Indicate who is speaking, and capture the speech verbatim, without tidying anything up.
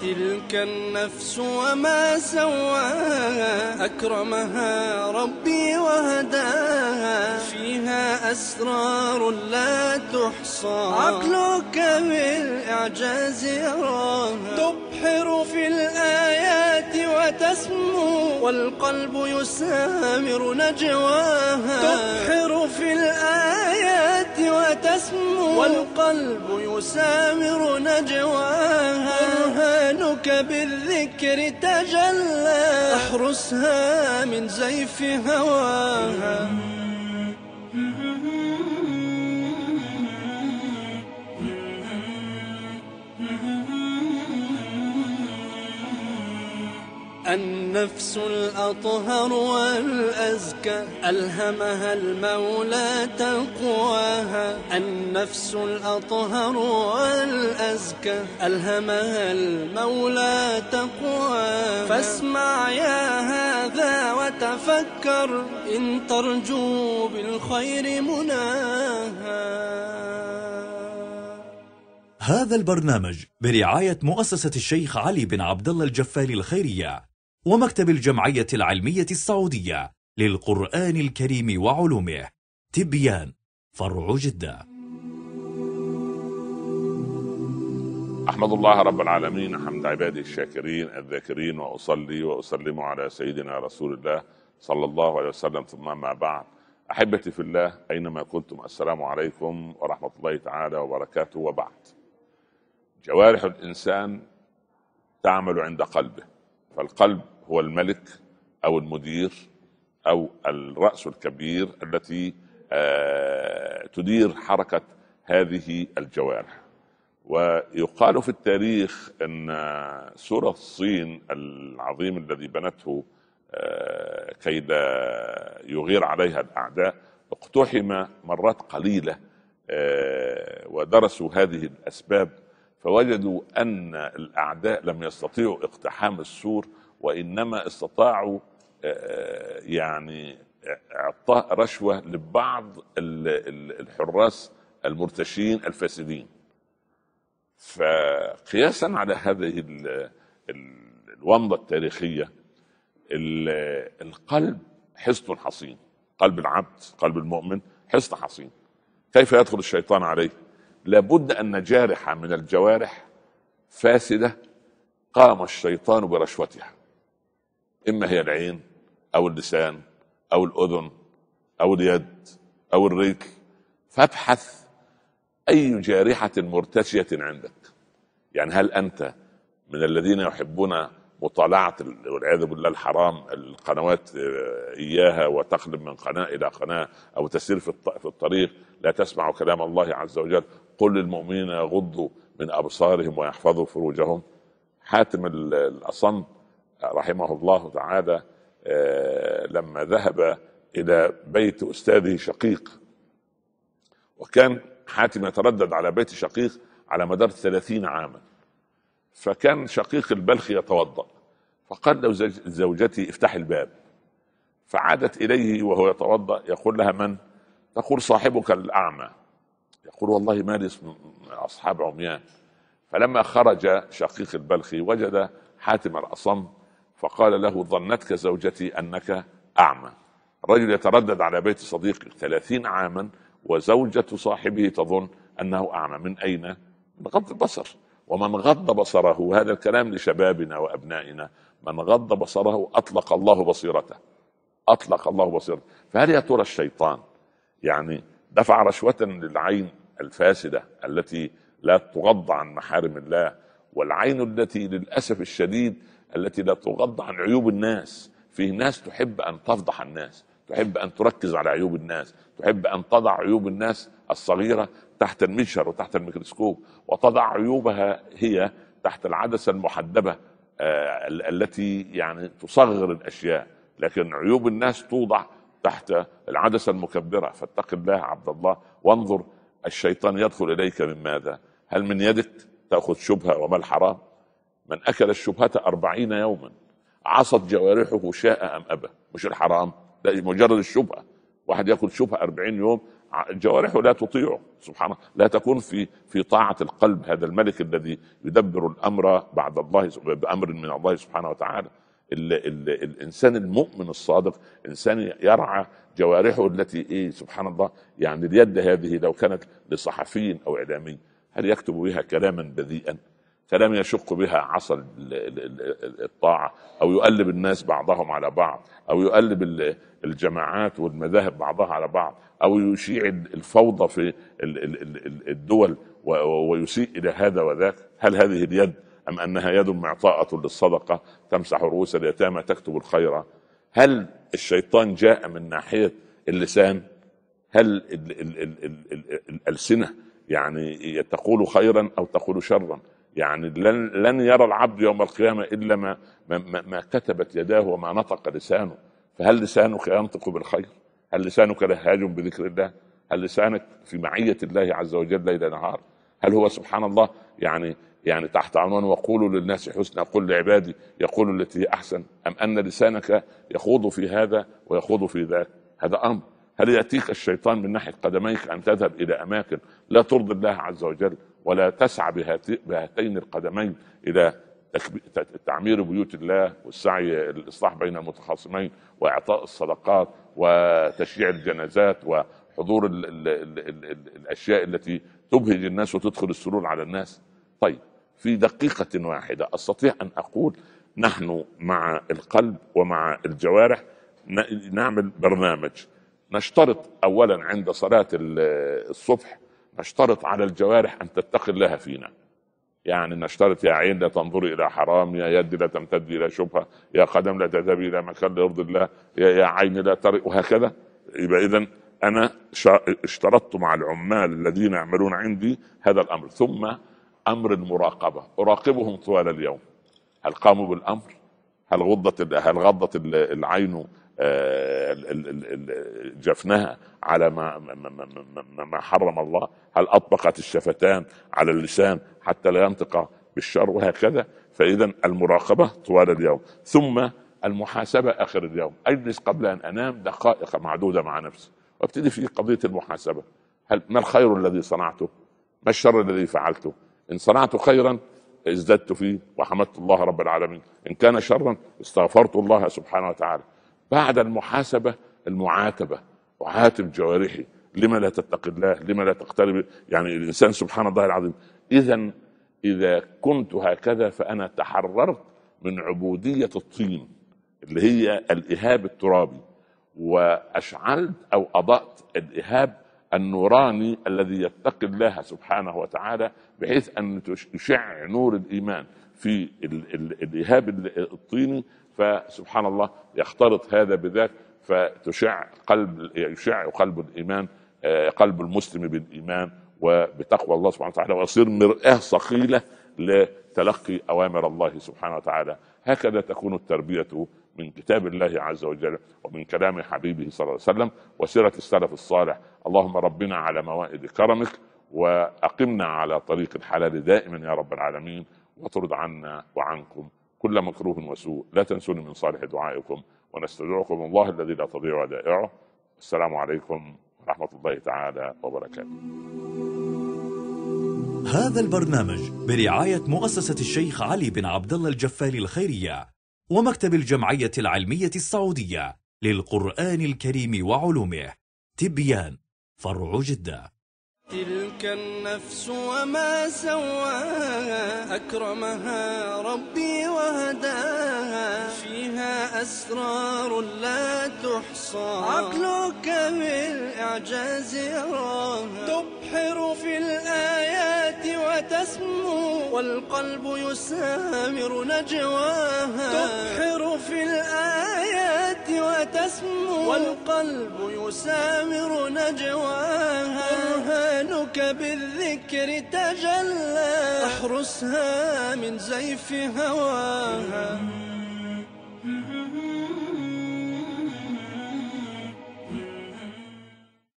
Speaker 1: تلك النفس وما سواها أكرمها ربي وهداها فيها أسرار لا تحصى عقلك بالإعجاز يراها تبحر في الآيات وتسمو والقلب يسامر نجواها تبحر في الآيات وتسمو والقلب يسامر نجواها برهانك بالذكر تجلى احرسها من زيف هواها النفس الأطهر والأزكى ألهمها المولى تقواها النفس الأطهر والأزكى ألهمها المولى تقواها فاسمع يا هذا وتفكر إن ترجو بالخير مناها.
Speaker 2: هذا البرنامج برعاية مؤسسة الشيخ علي بن عبد الله الجفاري الخيرية ومكتب الجمعية العلمية السعودية للقرآن الكريم وعلومه. تبيان فرع جدة.
Speaker 3: أحمد الله رب العالمين حمد عباده الشاكرين الذاكرين، وأصلي وأسلم على سيدنا رسول الله صلى الله عليه وسلم، ثم ما بعد. أحبتي في الله أينما كنتم، السلام عليكم ورحمة الله تعالى وبركاته. وبعد، جوارح الإنسان تعمل عند قلبه، فالقلب هو الملك أو المدير أو الرأس الكبير التي تدير حركة هذه الجوارح. ويقال في التاريخ أن سور الصين العظيم الذي بنته كي لا يغير عليها الأعداء اقتحم مرات قليلة، ودرسوا هذه الأسباب فوجدوا أن الأعداء لم يستطيعوا اقتحام السور، وإنما استطاعوا يعني إعطاء رشوة لبعض الحراس المرتشين الفاسدين. فقياسا على هذه الومضة التاريخية، القلب حصن حصين، قلب العبد قلب المؤمن حصن حصين. كيف يدخل الشيطان عليه؟ لابد أن جارحة من الجوارح فاسدة قام الشيطان برشوتها، إما هي العين أو اللسان أو الأذن أو اليد أو الرجل. فابحث أي جارحة مرتشية عندك. يعني هل أنت من الذين يحبون مطالعة والعياذ بالله الحرام القنوات إياها، وتقلب من قناة إلى قناة، أو تسير في الطريق لا تسمع كلام الله عز وجل؟ قل للمؤمنين يغضوا من أبصارهم ويحفظوا فروجهم. حاتم الأصم رحمه الله تعالى لما ذهب إلى بيت أستاذه شقيق، وكان حاتم يتردد على بيت شقيق على مدار ثلاثين عاما، فكان شقيق البلخي يتوضأ، فقال له زوجتي افتح الباب، فعادت إليه وهو يتوضأ يقول لها من؟ تقول صاحبك الأعمى. يقول والله ما لي أصحاب عميان. فلما خرج شقيق البلخي وجد حاتم الأصم، فقال له ظنتك زوجتي أنك أعمى. الرجل يتردد على بيت صديقه ثلاثين عاما وزوجة صاحبه تظن أنه أعمى. من أين؟ من غض البصر. ومن غض بصره، هذا الكلام لشبابنا وأبنائنا، من غض بصره أطلق الله بصيرته، أطلق الله بصيرته. فهل يا ترى الشيطان يعني دفع رشوة للعين الفاسدة التي لا تغض عن محارم الله، والعين التي للأسف الشديد التي لا تغض عن عيوب الناس؟ فيه ناس تحب أن تفضح الناس، تحب أن تركز على عيوب الناس، تحب أن تضع عيوب الناس الصغيرة تحت المنشر وتحت الميكروسكوب، وتضع عيوبها هي تحت العدسة المحدبة آه التي يعني تصغر الأشياء، لكن عيوب الناس توضع تحت العدسة المكبرة. فاتق الله عبد الله وانظر، الشيطان يدخل إليك من ماذا؟ هل من يدك تأخذ شبهة وما الحرام؟ من أكل الشبهة أربعين يوما عصت جوارحه شاء أم أبى. مش الحرام، لا، مجرد الشبهة. واحد يأكل شبهة أربعين يوم جوارحه لا تطيعه سبحان الله، لا تكون في في طاعة القلب، هذا الملك الذي يدبر الأمر بعد الله بأمر من الله سبحانه وتعالى. ال ال الإنسان المؤمن الصادق إنسان يرعى جوارحه التي إيه سبحان الله. يعني اليد هذه لو كانت لصحفي أو إعلامي هل يكتب بها كلاما بذيئا، كلام يشق بها عصا الطاعة، أو يقلب الناس بعضهم على بعض، أو يقلب الجماعات والمذاهب بعضها على بعض، أو يشيع الفوضى في الدول ويسيء إلى هذا وذاك؟ هل هذه اليد أم أنها يد معطاءة للصدقة تمسح رؤوس اليتامى تكتب الخير؟ هل الشيطان جاء من ناحية اللسان؟ هل الألسنة يعني تقول خيرا أو تقول شرا؟ يعني لن, لن يرى العبد يوم القيامة إلا ما, ما, ما كتبت يداه وما نطق لسانه. فهل لسانك ينطق بالخير؟ هل لسانك لهاج بذكر الله؟ هل لسانك في معية الله عز وجل ليل نهار؟ هل هو سبحان الله يعني يعني تحت عنوان وقولوا للناس حسنا قل لعبادي يقول التي هي أحسن، أم أن لسانك يخوض في هذا ويخوض في ذاك؟ هذا أمر. هل يأتيك الشيطان من ناحية قدميك أن تذهب إلى أماكن لا ترضي الله عز وجل ولا تسعى بهاتين القدمين إلى تعمير بيوت الله والسعي الإصلاح بين المتخاصمين وإعطاء الصدقات وتشييع الجنازات وحضور ال ال ال ال ال الأشياء التي تبهج الناس وتدخل السرور على الناس؟ طيب في دقيقة واحدة أستطيع أن أقول نحن مع القلب ومع الجوارح نعمل برنامج. نشترط أولا عند صلاة الصبح نشترط على الجوارح أن تتقي الله فينا. يعني نشترط يا عين لا تنظري إلى حرام، يا يد لا تمتد إلى شبهة، يا قدم لا تذهبي إلى مكان لا يرضي الله، يا, يا عين لا ترى، وهكذا. يبقى إذن أنا اشترطت مع العمال الذين يعملون عندي هذا الأمر. ثم أمر المراقبة، أراقبهم طوال اليوم. هل قاموا بالأمر؟ هل غضت هل غضت العين جفنها على ما ما حرم الله؟ هل أطبقت الشفتان على اللسان حتى لا ينطق بالشر؟ وهكذا. فإذا المراقبة طوال اليوم، ثم المحاسبة آخر اليوم. أجلس قبل أن أنام دقائق معدودة مع نفسي وابتدي في قضية المحاسبة. هل ما الخير الذي صنعته؟ ما الشر الذي فعلته؟ إن صنعت خيرا ازددت فيه وحمدت الله رب العالمين، إن كان شرا استغفرت الله سبحانه وتعالى. بعد المحاسبة المعاتبة، وعاتب جوارحي، لما لا تتقي الله؟ لما لا تقترب؟ يعني الإنسان سبحان الله العظيم. إذا إذا كنت هكذا فأنا تحررت من عبودية الطين اللي هي الإهاب الترابي، وأشعلت أو أضأت الإهاب النوراني الذي يتقي الله سبحانه وتعالى، بحيث أن يشع نور الإيمان في الإهاب الطيني. فسبحان الله يختلط هذا بذاك فتشع قلب يشع قلب الإيمان، قلب المسلم بالإيمان وبتقوى الله سبحانه وتعالى، ويصير مرآة صقيلة لتلقي أوامر الله سبحانه وتعالى. هكذا تكون التربية من كتاب الله عز وجل ومن كلام حبيبه صلى الله عليه وسلم وسيرة السلف الصالح. اللهم ربنا على موائد كرمك، وأقمنا على طريق الحلال دائما يا رب العالمين، وترد عنا وعنكم كل مكروه وسوء. لا تنسوني من صالح دعائكم، ونستودعكم الله الذي لا تضيع ودائعه. السلام عليكم ورحمة الله تعالى وبركاته.
Speaker 2: هذا البرنامج برعاية مؤسسة الشيخ علي بن عبد الله الجفالي الخيرية ومكتب الجمعية العلمية السعودية للقرآن الكريم وعلومه، تبيان، فرع جدة.
Speaker 1: تلك النفس وما سواها، أكرمها ربي وهداها، فيها أسرار لا تحصى، عقلك بالإعجاز يراها، تبحر في الآيات وتسمو، والقلب يسامر نجواها، تبحر في الآيات وتسمو، والقلب يسامر نجواها، برهانك بالذكر تجلى، احرسها من زيف هواها.